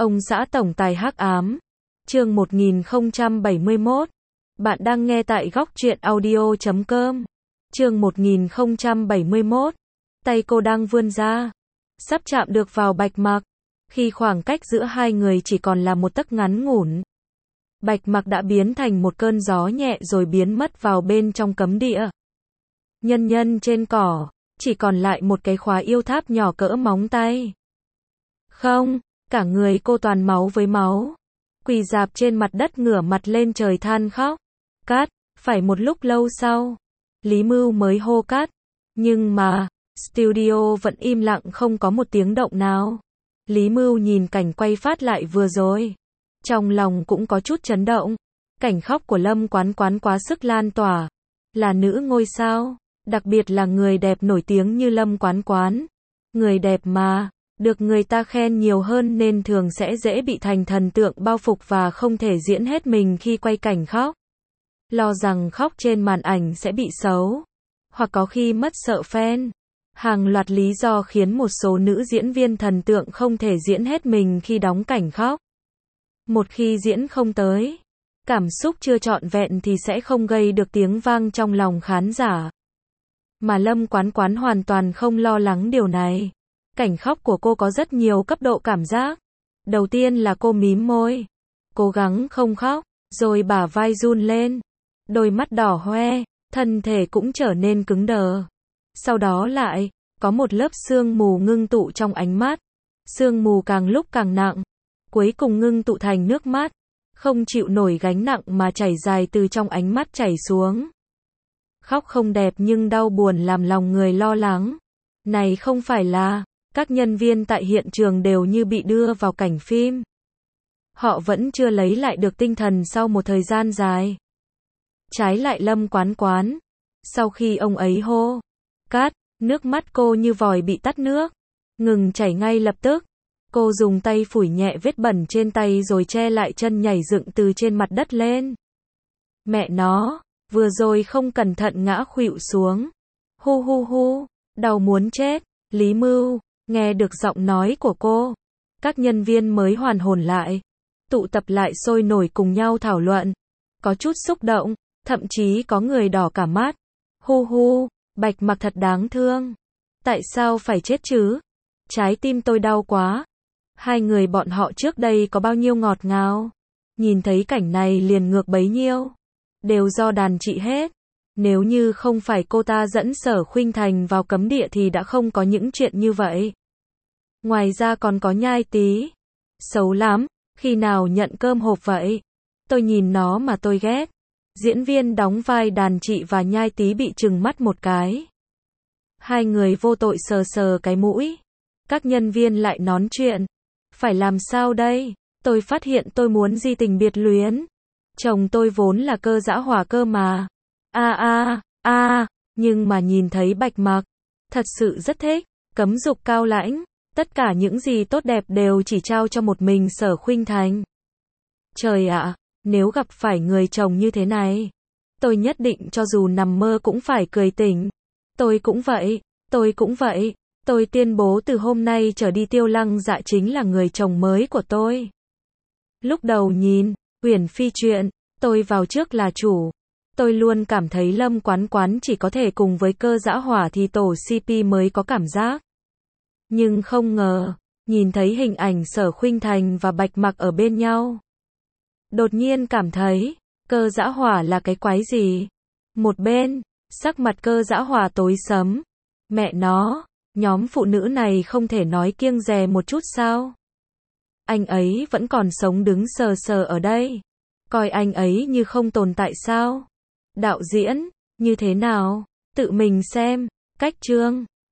Ông xã tổng tài hắc ám. Chương 1071. Bạn đang nghe tại góc truyện audio.com. Chương 1071. Tay cô đang vươn ra, sắp chạm được vào Bạch Mặc, khi khoảng cách giữa hai người chỉ còn là một tấc ngắn ngủn. Bạch Mặc đã biến thành một cơn gió nhẹ rồi biến mất vào bên trong cấm địa. Nhân nhân trên cỏ, chỉ còn lại một cái khóa yêu tháp nhỏ cỡ móng tay. Không, cả người cô toàn máu với máu. Quỳ rạp trên mặt đất ngửa mặt lên trời than khóc. Cắt, phải một lúc lâu sau, Lý Mưu mới hô cắt. Nhưng mà, studio vẫn im lặng không có một tiếng động nào. Lý Mưu nhìn cảnh quay phát lại vừa rồi, trong lòng cũng có chút chấn động. Cảnh khóc của Lâm Quán Quán quá sức lan tỏa. Là nữ ngôi sao, đặc biệt là người đẹp nổi tiếng như Lâm Quán Quán. Người đẹp mà, được người ta khen nhiều hơn nên thường sẽ dễ bị thành thần tượng bao phục và không thể diễn hết mình khi quay cảnh khóc. Lo rằng khóc trên màn ảnh sẽ bị xấu, hoặc có khi mất sợ fan. Hàng loạt lý do khiến một số nữ diễn viên thần tượng không thể diễn hết mình khi đóng cảnh khóc. Một khi diễn không tới, cảm xúc chưa trọn vẹn thì sẽ không gây được tiếng vang trong lòng khán giả. Mà Lâm Quán Quán hoàn toàn không lo lắng điều này. Cảnh khóc của cô có rất nhiều cấp độ cảm giác. Đầu tiên là cô mím môi, cố gắng không khóc, rồi bả vai run lên, đôi mắt đỏ hoe, thân thể cũng trở nên cứng đờ. Sau đó lại, có một lớp sương mù ngưng tụ trong ánh mắt. Sương mù càng lúc càng nặng, cuối cùng ngưng tụ thành nước mắt, không chịu nổi gánh nặng mà chảy dài từ trong ánh mắt chảy xuống. Khóc không đẹp nhưng đau buồn làm lòng người lo lắng. Này không phải là, các nhân viên tại hiện trường đều như bị đưa vào cảnh phim. Họ vẫn chưa lấy lại được tinh thần sau một thời gian dài. Trái lại Lâm Quán Quán, sau khi ông ấy hô cắt, nước mắt cô như vòi bị tắt nước, ngừng chảy ngay lập tức. Cô dùng tay phủi nhẹ vết bẩn trên tay rồi che lại chân nhảy dựng từ trên mặt đất lên. Mẹ nó, vừa rồi không cẩn thận ngã khuỵu xuống. Hu hu hu, đau muốn chết. Lý Mưu, nghe được giọng nói của cô, các nhân viên mới hoàn hồn lại, tụ tập lại sôi nổi cùng nhau thảo luận. Có chút xúc động, thậm chí có người đỏ cả mắt. Hu hu, Bạch Mặc thật đáng thương. Tại sao phải chết chứ? Trái tim tôi đau quá. Hai người bọn họ trước đây có bao nhiêu ngọt ngào. Nhìn thấy cảnh này liền ngược bấy nhiêu. Đều do đàn chị hết. Nếu như không phải cô ta dẫn Sở Khuynh Thành vào cấm địa thì đã không có những chuyện như vậy. Ngoài ra còn có Nhai Tí. Xấu lắm, khi nào nhận cơm hộp vậy? Tôi nhìn nó mà tôi ghét. Diễn viên đóng vai đàn chị và Nhai Tí bị trừng mắt một cái. Hai người vô tội sờ sờ cái mũi. Các nhân viên lại nón chuyện. Phải làm sao đây? Tôi phát hiện tôi muốn di tình biệt luyến. Chồng tôi vốn là cơ dã hỏa cơ mà. Nhưng mà nhìn thấy Bạch Mặc, thật sự rất thích. Cấm dục cao lãnh, tất cả những gì tốt đẹp đều chỉ trao cho một mình Sở Khuynh Thành. Trời ạ, nếu gặp phải người chồng như thế này, tôi nhất định cho dù nằm mơ cũng phải cười tỉnh. Tôi cũng vậy, tôi cũng vậy. Tôi tuyên bố từ hôm nay trở đi Tiêu Lăng Dạ chính là người chồng mới của tôi. Lúc đầu nhìn Uyển Phi chuyện, tôi vào trước là chủ. Tôi luôn cảm thấy Lâm Quán Quán chỉ có thể cùng với cơ dã hỏa thì tổ CP mới có cảm giác. Nhưng không ngờ, nhìn thấy hình ảnh Sở Khuynh Thành và Bạch Mặc ở bên nhau, đột nhiên cảm thấy, cơ dã hỏa là cái quái gì? Một bên, sắc mặt cơ dã hỏa tối sẫm. Mẹ nó, nhóm phụ nữ này không thể nói kiêng dè một chút sao? Anh ấy vẫn còn sống đứng sờ sờ ở đây. Coi anh ấy như không tồn tại sao? Đạo diễn, như thế nào? Tự mình xem. Cách chương